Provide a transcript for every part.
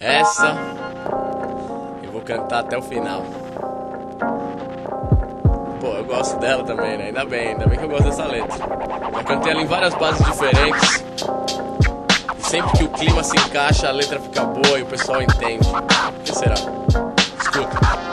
Essa eu vou cantar até o final. Pô, eu gosto dela também, né? Ainda bem que eu gosto dessa letra. Já cantei ela em várias bases diferentes. E sempre que o clima se encaixa, a letra fica boa e o pessoal entende. O que será? Escuta.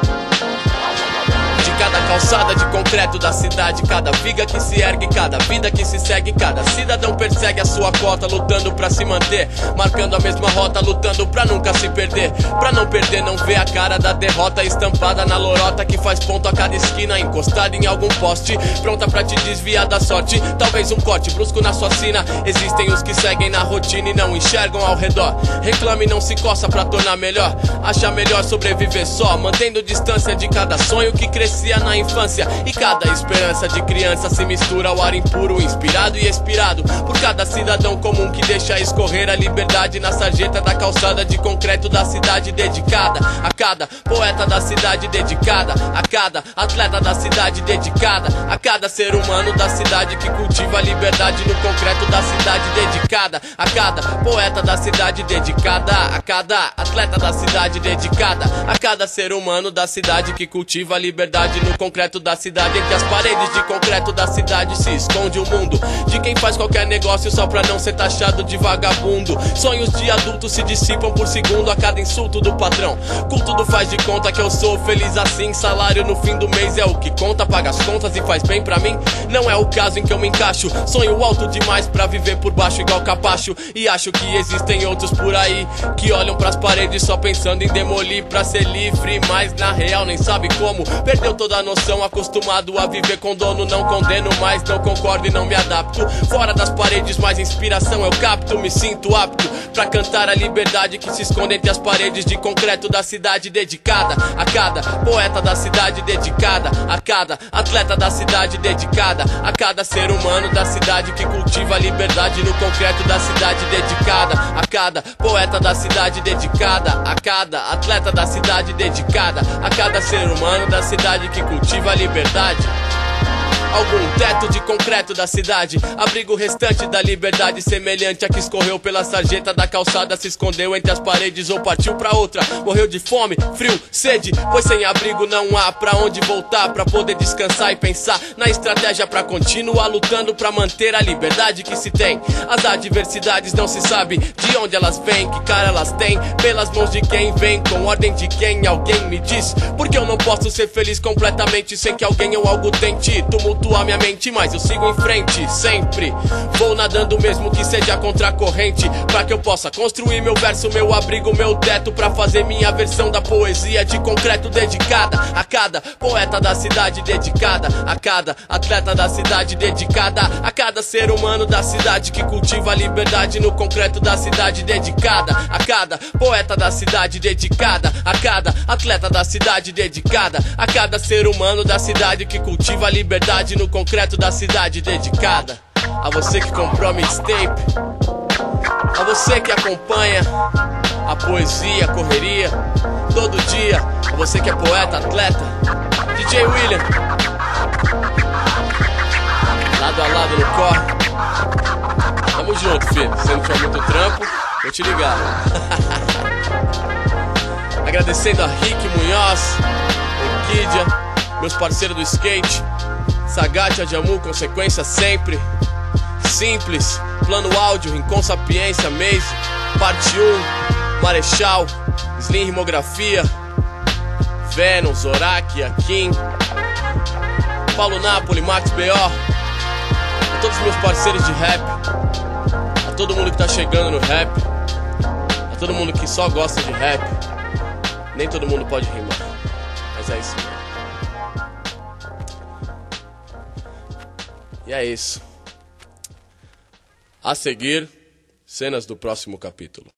Cada calçada de concreto da cidade, cada viga que se ergue, cada vida que se segue, cada cidadão persegue a sua cota, lutando pra se manter, marcando a mesma rota, lutando pra nunca se perder. Pra não perder, não ver a cara da derrota estampada na lorota que faz ponto a cada esquina, encostada em algum poste, pronta pra te desviar da sorte. Talvez um corte brusco na sua sina. Existem os que seguem na rotina e não enxergam ao redor. Reclame e não se coça pra tornar melhor. Acha melhor sobreviver só, mantendo distância de cada sonho que crescia na infância. E cada esperança de criança se mistura ao ar impuro, inspirado e expirado por cada cidadão comum que deixa escorrer a liberdade na sarjeta da calçada de concreto da cidade, dedicada a cada poeta da cidade, dedicada a cada atleta da cidade, dedicada a cada ser humano da cidade que cultiva a liberdade no concreto da cidade, dedicada a cada poeta da cidade, dedicada a cada atleta da cidade, dedicada a cada ser humano da cidade que cultiva a liberdade no concreto da cidade. Entre as paredes de concreto da cidade se esconde o mundo de quem faz qualquer negócio só pra não ser taxado de vagabundo. Sonhos de adultos se dissipam por segundo a cada insulto do patrão. Culto do faz de conta que eu sou feliz assim. Salário no fim do mês é o que conta, paga as contas e faz bem pra mim. Não é o caso em que eu me encaixo. Sonho alto demais pra viver por baixo igual capacho. E acho que existem outros por aí que olham pras paredes só pensando em demolir pra ser livre, mas na real nem sabe como. Perdeu toda a noção, acostumado a viver com dono. Não condeno, mas não concordo e não me adapto. Fora das paredes, mais inspiração eu capto. Me sinto apto pra cantar a liberdade que se esconde entre as paredes de concreto da cidade, dedicada a cada poeta da cidade, dedicada a cada atleta da cidade, dedicada a cada ser humano da cidade que cultiva a liberdade no concreto da cidade, dedicada a cada poeta da cidade, dedicada a cada atleta da cidade, dedicada a cada ser humano da cidade que cultiva a liberdade. Algum teto de concreto da cidade abriga o restante da liberdade, semelhante a que escorreu pela sarjeta da calçada, se escondeu entre as paredes ou partiu pra outra. Morreu de fome, frio, sede, pois sem abrigo não há pra onde voltar, pra poder descansar e pensar na estratégia pra continuar lutando pra manter a liberdade que se tem. As adversidades não se sabe de onde elas vêm, que cara elas têm, pelas mãos de quem vem, com ordem de quem. Alguém me diz, porque eu não posso ser feliz completamente sem que alguém ou algo tente tumultuar minha mente, mas eu sigo em frente sempre. Vou nadando mesmo que seja contra a corrente, pra que eu possa construir meu verso, meu abrigo, meu teto, pra fazer minha versão da poesia de concreto, dedicada a cada poeta da cidade, dedicada a cada atleta da cidade, dedicada a cada ser humano da cidade que cultiva a liberdade no concreto da cidade, dedicada a cada poeta da cidade, dedicada a cada atleta da cidade, dedicada a cada ser humano da cidade que cultiva a liberdade no concreto da cidade, dedicada a você que comprou a mixtape, a você que acompanha a poesia, a correria todo dia, a você que é poeta, atleta, DJ William, lado a lado no corre. Tamo junto, filho. Se não tiver muito trampo, vou te ligar. Agradecendo a Rick Munhoz, Orquídea, meus parceiros do skate, Sagat, Adjamu, Consequência sempre, Simples, Plano Áudio, Rincon Sapiência, Maze, Parte 1, Marechal, Slim Rimografia, Venom, Zorak, Akin, Paulo Napoli, Max B.O., a todos os meus parceiros de rap, a todo mundo que tá chegando no rap, a todo mundo que só gosta de rap. Nem todo mundo pode rimar, mas é isso mesmo. E é isso. A seguir, cenas do próximo capítulo.